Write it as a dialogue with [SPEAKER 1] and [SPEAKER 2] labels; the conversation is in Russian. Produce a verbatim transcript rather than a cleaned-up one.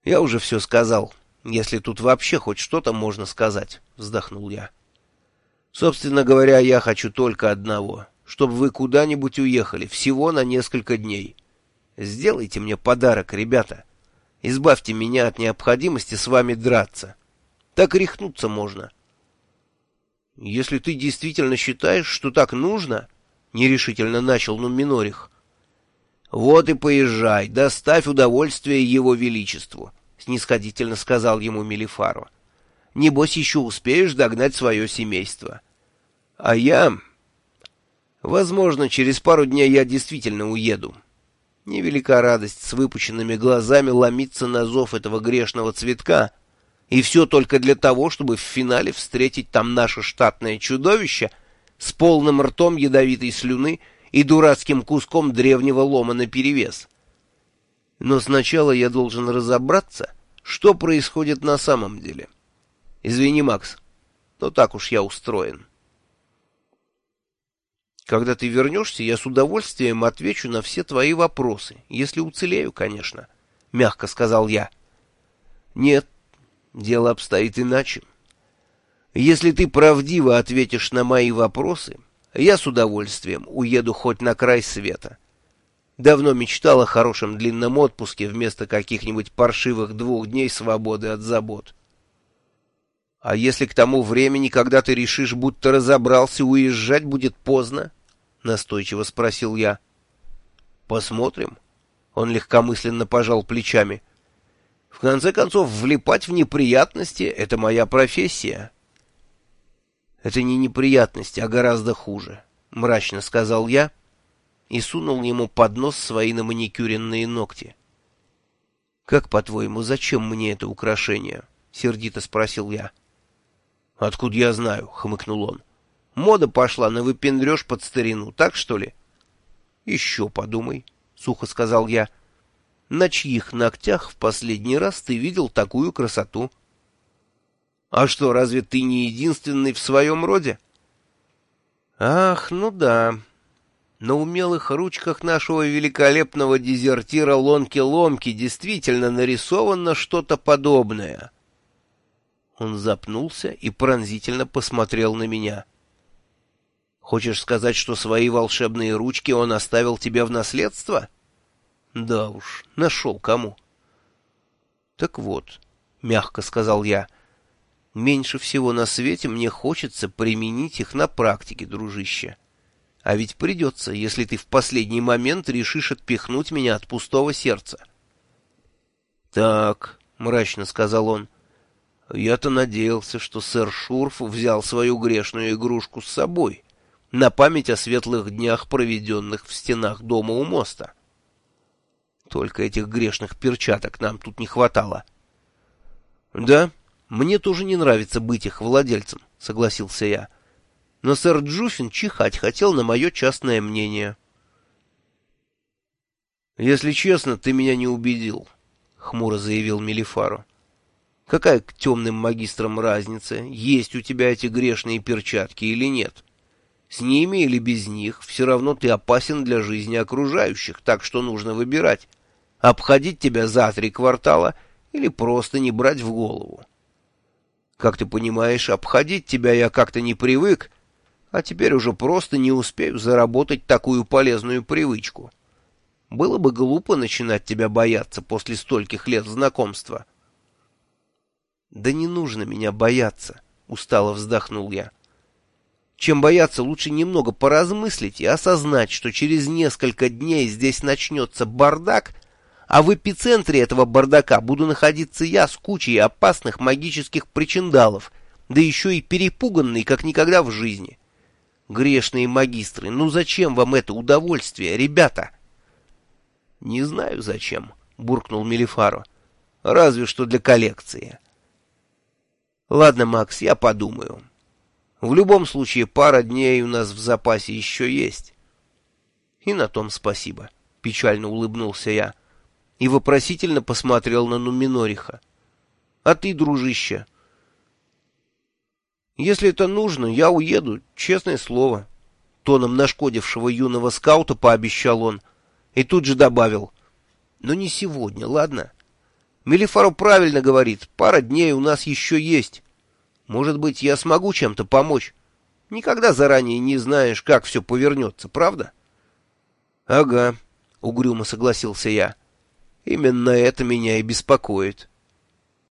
[SPEAKER 1] Я уже все сказал, если тут вообще хоть что-то можно сказать, вздохнул я. Собственно говоря, я хочу только одного, чтобы вы куда-нибудь уехали, всего на несколько дней. Сделайте мне подарок, ребята. Избавьте меня от необходимости с вами драться. Так рехнуться можно. Если ты действительно считаешь, что так нужно, нерешительно начал Нуминорих. Вот и поезжай, доставь удовольствие его величеству, снисходительно сказал ему Мелифаро. Небось еще успеешь догнать свое семейство. А я... Возможно, через пару дней я действительно уеду. Невелика радость с выпученными глазами ломиться на зов этого грешного цветка, и все только для того, чтобы в финале встретить там наше штатное чудовище с полным ртом ядовитой слюны и дурацким куском древнего лома наперевес. Но сначала я должен разобраться, что происходит на самом деле. Извини, Макс, но так уж я устроен. Когда ты вернешься, я с удовольствием отвечу на все твои вопросы, если уцелею, конечно, — мягко сказал я. Нет, дело обстоит иначе. Если ты правдиво ответишь на мои вопросы, я с удовольствием уеду хоть на край света. Давно мечтал о хорошем длинном отпуске вместо каких-нибудь паршивых двух дней свободы от забот. А если к тому времени, когда ты решишь, будто разобрался, уезжать будет поздно? — настойчиво спросил я. — Посмотрим. Он легкомысленно пожал плечами. — В конце концов, влипать в неприятности — это моя профессия. — Это не неприятности, а гораздо хуже, — мрачно сказал я и сунул ему под нос свои наманикюренные ногти. — Как, по-твоему, зачем мне это украшение? — сердито спросил я. — Откуда я знаю? — хмыкнул он. — Мода пошла на выпендрёж под старину, так что ли? — Еще подумай, — сухо сказал я. — На чьих ногтях в последний раз ты видел такую красоту? — А что, разве ты не единственный в своем роде? — Ах, ну да. На умелых ручках нашего великолепного дезертира Ломки-Ломки действительно нарисовано что-то подобное. Он запнулся и пронзительно посмотрел на меня. «Хочешь сказать, что свои волшебные ручки он оставил тебе в наследство?» «Да уж, нашел кому». «Так вот», — мягко сказал я, — «меньше всего на свете мне хочется применить их на практике, дружище. А ведь придется, если ты в последний момент решишь отпихнуть меня от пустого сердца». «Так», — мрачно сказал он, — «я-то надеялся, что сэр Шурф взял свою грешную игрушку с собой, на память о светлых днях, проведенных в стенах дома у моста. Только этих грешных перчаток нам тут не хватало». «Да, мне тоже не нравится быть их владельцем», — согласился я. «Но сэр Джуффин чихать хотел на мое частное мнение». «Если честно, ты меня не убедил», — хмуро заявил Мелифаро. «Какая к темным магистрам разница, есть у тебя эти грешные перчатки или нет? С ними или без них все равно ты опасен для жизни окружающих, так что нужно выбирать, обходить тебя за три квартала или просто не брать в голову. Как ты понимаешь, обходить тебя я как-то не привык, а теперь уже просто не успею заработать такую полезную привычку. Было бы глупо начинать тебя бояться после стольких лет знакомства». «Да не нужно меня бояться», — устало вздохнул я. «Чем бояться, лучше немного поразмыслить и осознать, что через несколько дней здесь начнется бардак, а в эпицентре этого бардака буду находиться я с кучей опасных магических причиндалов, да еще и перепуганный, как никогда в жизни. Грешные магистры, ну зачем вам это удовольствие, ребята?» «Не знаю зачем», — буркнул Мелифаро. «Разве что для коллекции». «Ладно, Макс, я подумаю. В любом случае, пара дней у нас в запасе еще есть». «И на том спасибо», — печально улыбнулся я и вопросительно посмотрел на Нуминориха. «А ты, дружище?» «Если это нужно, я уеду, честное слово», — тоном нашкодившего юного скаута пообещал он и тут же добавил. «Но не сегодня, ладно? Мелифаро правильно говорит, пара дней у нас еще есть. Может быть, я смогу чем-то помочь. Никогда заранее не знаешь, как все повернется, правда? — Ага, — угрюмо согласился я. — Именно это меня и беспокоит.